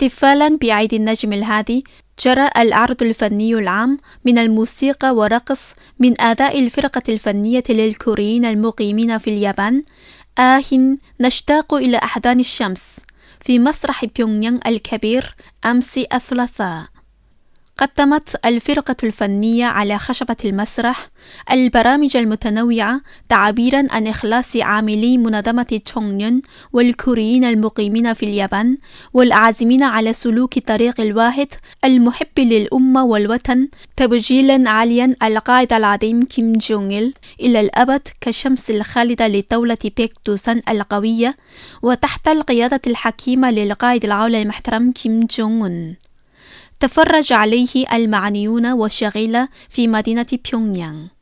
احتفالا بعيد النجم الهادي، جرى العرض الفني العام من الموسيقى ورقص من أداء الفرقة الفنية للكوريين المقيمين في اليابان نشتاق إلى أحضان الشمس في مسرح بيونغيانغ الكبير أمس الثلاثاء. قدمت الفرقة الفنية على خشبة المسرح البرامج المتنوعة تعبيرا عن إخلاص عاملي منظمة تشونغنيون والكوريين المقيمين في اليابان والعازمين على سلوك طريق الواحد المحب للأمة والوطن، تبجيلا عاليا القائد العظيم كيم جونغ إل إلى الأبد كشمس الخالدة لدولة بيك دوسان القوية، وتحت القيادة الحكيمة للقائد العام المحترم كيم جونغ أون. تفرج عليه المعنيون والشغيلة في مدينة بيونغيانغ.